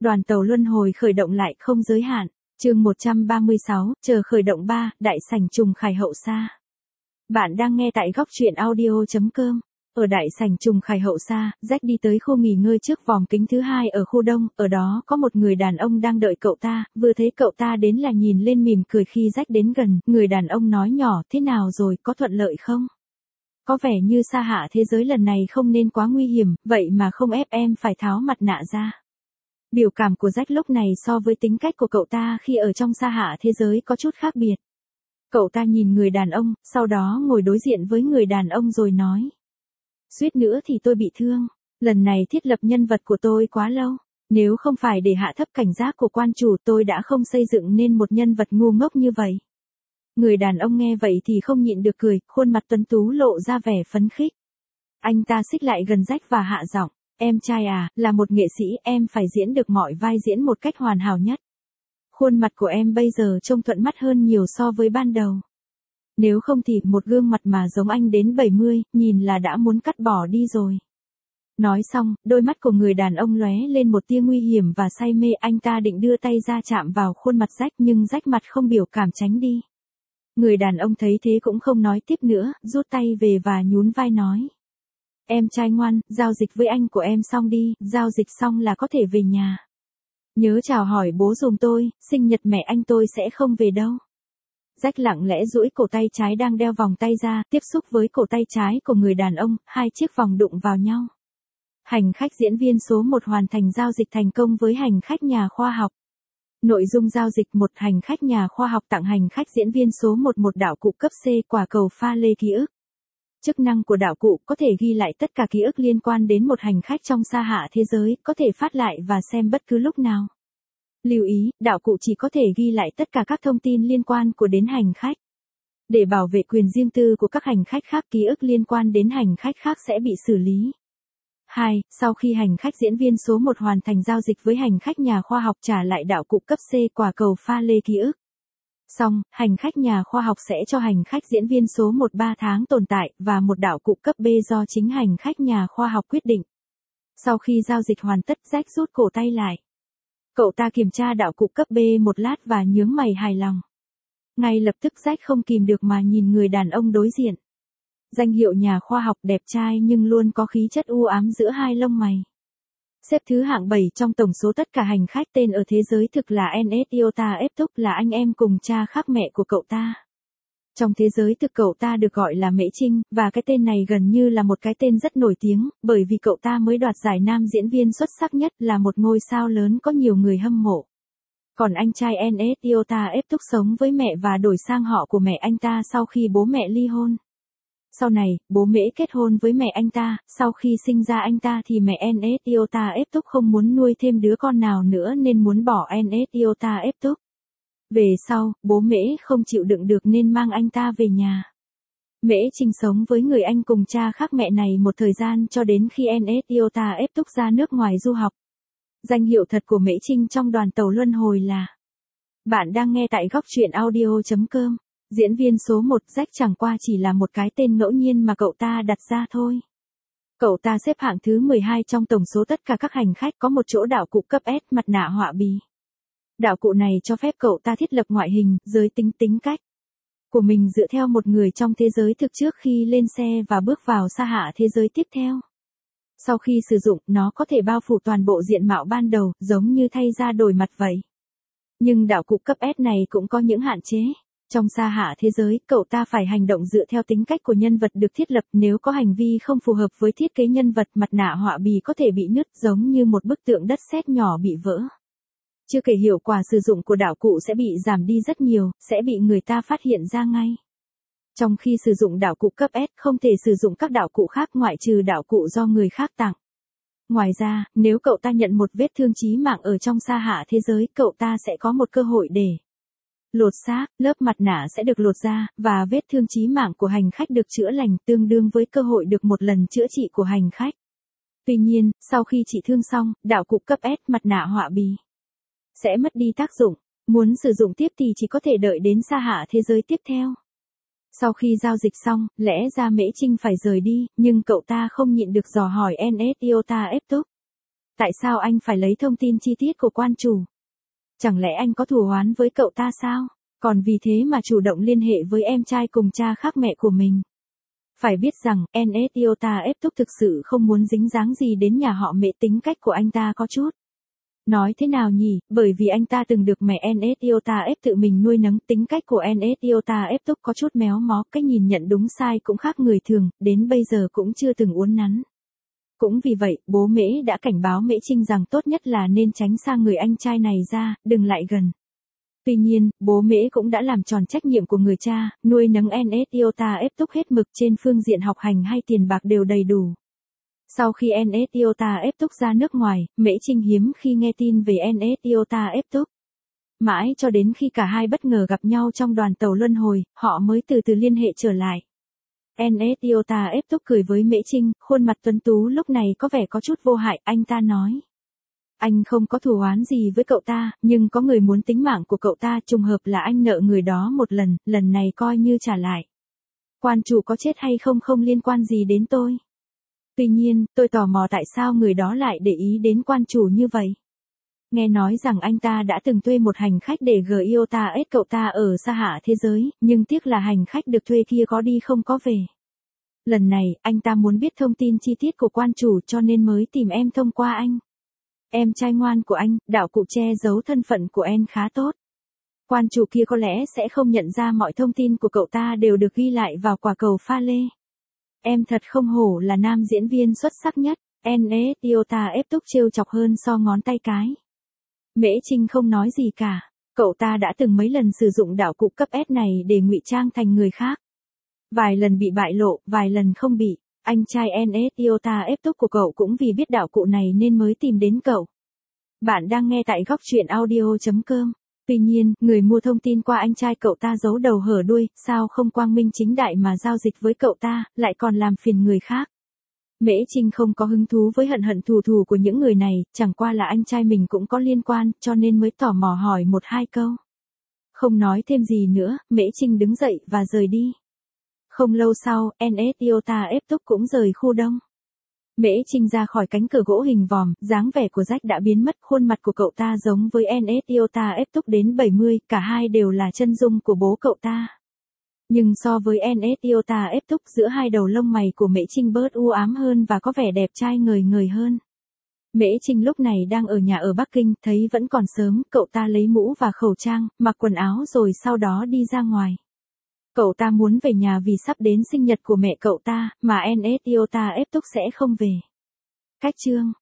Đoàn tàu luân hồi khởi động lại không giới hạn. Chương 136, chờ khởi động 3, đại sảnh Trùng Khải hậu xa. Bạn đang nghe tại góc truyện audio.com. Ở đại sảnh Trùng Khải hậu xa, Jack đi tới khu nghỉ ngơi trước vòng kính thứ 2 ở khu đông, ở đó có một người đàn ông đang đợi cậu ta, vừa thấy cậu ta đến là nhìn lên mỉm cười khi Jack đến gần, người đàn ông nói nhỏ, thế nào rồi, có thuận lợi không? Có vẻ như sa hạ thế giới lần này không nên quá nguy hiểm, vậy mà không ép em phải tháo mặt nạ ra. Biểu cảm của Jack lúc này so với tính cách của cậu ta khi ở trong sa hạ thế giới có chút khác biệt. Cậu ta nhìn người đàn ông, sau đó ngồi đối diện với người đàn ông rồi nói. Suýt nữa thì tôi bị thương, lần này thiết lập nhân vật của tôi quá lâu. Nếu không phải để hạ thấp cảnh giác của quan chủ tôi đã không xây dựng nên một nhân vật ngu ngốc như vậy. Người đàn ông nghe vậy thì không nhịn được cười, khuôn mặt tuấn tú lộ ra vẻ phấn khích. Anh ta xích lại gần Jack và hạ giọng. Em trai à, là một nghệ sĩ em phải diễn được mọi vai diễn một cách hoàn hảo nhất. Khuôn mặt của em bây giờ trông thuận mắt hơn nhiều so với ban đầu. Nếu không thì một gương mặt mà giống anh đến 70, nhìn là đã muốn cắt bỏ đi rồi. Nói xong, đôi mắt của người đàn ông lóe lên một tia nguy hiểm và say mê, anh ta định đưa tay ra chạm vào khuôn mặt Jack nhưng Jack mặt không biểu cảm tránh đi. Người đàn ông thấy thế cũng không nói tiếp nữa, rút tay về và nhún vai nói. Em trai ngoan, giao dịch với anh của em xong đi, giao dịch xong là có thể về nhà. Nhớ chào hỏi bố giùm tôi, sinh nhật mẹ anh tôi sẽ không về đâu. Jack lặng lẽ duỗi cổ tay trái đang đeo vòng tay ra, tiếp xúc với cổ tay trái của người đàn ông, hai chiếc vòng đụng vào nhau. Hành khách diễn viên số 1 hoàn thành giao dịch thành công với hành khách nhà khoa học. Nội dung giao dịch: một hành khách nhà khoa học tặng hành khách diễn viên số 1 một đạo cụ cấp C quả cầu pha lê ký ức. Chức năng của đạo cụ có thể ghi lại tất cả ký ức liên quan đến một hành khách trong sa hạ thế giới, có thể phát lại và xem bất cứ lúc nào. Lưu ý, đạo cụ chỉ có thể ghi lại tất cả các thông tin liên quan của đến hành khách. Để bảo vệ quyền riêng tư của các hành khách khác, ký ức liên quan đến hành khách khác sẽ bị xử lý. 2. Sau khi hành khách diễn viên số 1 hoàn thành giao dịch với hành khách nhà khoa học trả lại đạo cụ cấp C quả cầu pha lê ký ức. Xong, hành khách nhà khoa học sẽ cho hành khách diễn viên số 1 3 tháng tồn tại, và một đạo cụ cấp B do chính hành khách nhà khoa học quyết định. Sau khi giao dịch hoàn tất, Jack rút cổ tay lại. Cậu ta kiểm tra đạo cụ cấp B một lát và nhướng mày hài lòng. Ngay lập tức Jack không kìm được mà nhìn người đàn ông đối diện. Danh hiệu nhà khoa học đẹp trai nhưng luôn có khí chất u ám giữa hai lông mày. Xếp thứ hạng 7 trong tổng số tất cả hành khách tên ở thế giới thực là NS Iota Eptúc, là anh em cùng cha khác mẹ của cậu ta. Trong thế giới thực cậu ta được gọi là Mễ Trinh, và cái tên này gần như là một cái tên rất nổi tiếng, bởi vì cậu ta mới đoạt giải nam diễn viên xuất sắc nhất, là một ngôi sao lớn có nhiều người hâm mộ. Còn anh trai NS Iota Eptúc sống với mẹ và đổi sang họ của mẹ anh ta sau khi bố mẹ ly hôn. Sau này, bố Mễ kết hôn với mẹ anh ta, sau khi sinh ra anh ta thì mẹ NS Iota Eptúc không muốn nuôi thêm đứa con nào nữa nên muốn bỏ NS Iota Eptúc. Về sau, bố Mễ không chịu đựng được nên mang anh ta về nhà. Mễ Trinh sống với người anh cùng cha khác mẹ này một thời gian cho đến khi NS Iota Eptúc ra nước ngoài du học. Danh hiệu thật của Mễ Trinh trong đoàn tàu luân hồi là. Bạn đang nghe tại góc truyện audio.com. Diễn viên số 1 Jack chẳng qua chỉ là một cái tên ngẫu nhiên mà cậu ta đặt ra thôi. Cậu ta xếp hạng thứ 12 trong tổng số tất cả các hành khách có một chỗ đạo cụ cấp S mặt nạ họa bì. Đạo cụ này cho phép cậu ta thiết lập ngoại hình, giới tính, tính cách của mình dựa theo một người trong thế giới thực trước khi lên xe và bước vào sa hạ thế giới tiếp theo. Sau khi sử dụng, nó có thể bao phủ toàn bộ diện mạo ban đầu, giống như thay da đổi mặt vậy. Nhưng đạo cụ cấp S này cũng có những hạn chế. Trong sa hạ thế giới, cậu ta phải hành động dựa theo tính cách của nhân vật được thiết lập, nếu có hành vi không phù hợp với thiết kế nhân vật, mặt nạ họa bì có thể bị nứt giống như một bức tượng đất sét nhỏ bị vỡ. Chưa kể hiệu quả sử dụng của đạo cụ sẽ bị giảm đi rất nhiều, sẽ bị người ta phát hiện ra ngay. Trong khi sử dụng đạo cụ cấp S, không thể sử dụng các đạo cụ khác ngoại trừ đạo cụ do người khác tặng. Ngoài ra, nếu cậu ta nhận một vết thương chí mạng ở trong sa hạ thế giới, cậu ta sẽ có một cơ hội để lột xác, lớp mặt nạ sẽ được lột ra, và vết thương chí mạng của hành khách được chữa lành, tương đương với cơ hội được một lần chữa trị của hành khách. Tuy nhiên, sau khi trị thương xong, đạo cụ cấp S mặt nạ họa bì sẽ mất đi tác dụng. Muốn sử dụng tiếp thì chỉ có thể đợi đến sa hạ thế giới tiếp theo. Sau khi giao dịch xong, lẽ ra Mễ Trinh phải rời đi, nhưng cậu ta không nhịn được dò hỏi NS Iota Eptúc. Tại sao anh phải lấy thông tin chi tiết của quan chủ? Chẳng lẽ anh có thù oán với cậu ta sao? Còn vì thế mà chủ động liên hệ với em trai cùng cha khác mẹ của mình. Phải biết rằng, NS Iota F Túc thực sự không muốn dính dáng gì đến nhà họ Mễ, tính cách của anh ta có chút. Nói thế nào nhỉ, bởi vì anh ta từng được mẹ NS Iota F tự mình nuôi nấng, tính cách của NS Iota F Túc có chút méo mó, cách nhìn nhận đúng sai cũng khác người thường, đến bây giờ cũng chưa từng uốn nắn. Cũng vì vậy, bố Mễ đã cảnh báo Mễ Trinh rằng tốt nhất là nên tránh xa người anh trai này ra, đừng lại gần. Tuy nhiên, bố Mễ cũng đã làm tròn trách nhiệm của người cha, nuôi nấng NS Iota F Túc hết mực trên phương diện học hành hay tiền bạc đều đầy đủ. Sau khi NS Iota F Túc ra nước ngoài, Mễ Trinh hiếm khi nghe tin về NS Iota F Túc. Mãi cho đến khi cả hai bất ngờ gặp nhau trong đoàn tàu luân hồi, họ mới từ từ liên hệ trở lại. NS Iota F Túc cười với Mễ Trinh, khuôn mặt tuấn tú lúc này có vẻ có chút vô hại, anh ta nói. Anh không có thù oán gì với cậu ta, nhưng có người muốn tính mạng của cậu ta, trùng hợp là anh nợ người đó một lần, lần này coi như trả lại. Quan chủ có chết hay không không liên quan gì đến tôi. Tuy nhiên, tôi tò mò tại sao người đó lại để ý đến quan chủ như vậy. Nghe nói rằng anh ta đã từng thuê một hành khách để gửi Iota S cậu ta ở xa hạ thế giới, nhưng tiếc là hành khách được thuê kia có đi không có về. Lần này, anh ta muốn biết thông tin chi tiết của quan chủ cho nên mới tìm em thông qua anh. Em trai ngoan của anh, đạo cụ che giấu thân phận của em khá tốt. Quan chủ kia có lẽ sẽ không nhận ra mọi thông tin của cậu ta đều được ghi lại vào quả cầu pha lê. Em thật không hổ là nam diễn viên xuất sắc nhất, NS Iota F Túc trêu chọc hơn so ngón tay cái. Mễ Trinh không nói gì cả, cậu ta đã từng mấy lần sử dụng đạo cụ cấp S này để ngụy trang thành người khác. Vài lần bị bại lộ, vài lần không bị. Anh trai NS Iota F Túc của cậu cũng vì biết đạo cụ này nên mới tìm đến cậu. Bạn đang nghe tại góc truyện audio.com. Tuy nhiên, người mua thông tin qua anh trai cậu ta giấu đầu hở đuôi, sao không quang minh chính đại mà giao dịch với cậu ta, lại còn làm phiền người khác. Mễ Trinh không có hứng thú với hận thù của những người này, chẳng qua là anh trai mình cũng có liên quan, cho nên mới tò mò hỏi một hai câu. Không nói thêm gì nữa, Mễ Trinh đứng dậy và rời đi. Không lâu sau, NS Iota F Túc cũng rời khu đông. Mễ Trinh ra khỏi cánh cửa gỗ hình vòm, dáng vẻ của Jack đã biến mất, khuôn mặt của cậu ta giống với NS Iota F Túc đến 70, cả hai đều là chân dung của bố cậu ta. Nhưng so với NS Iota F Túc, giữa hai đầu lông mày của Mễ Trinh bớt u ám hơn và có vẻ đẹp trai ngời ngời hơn. Mễ Trinh lúc này đang ở nhà ở Bắc Kinh, thấy vẫn còn sớm, cậu ta lấy mũ và khẩu trang, mặc quần áo rồi sau đó đi ra ngoài. Cậu ta muốn về nhà vì sắp đến sinh nhật của mẹ cậu ta, mà NS Iota F Túc sẽ không về. Cách chương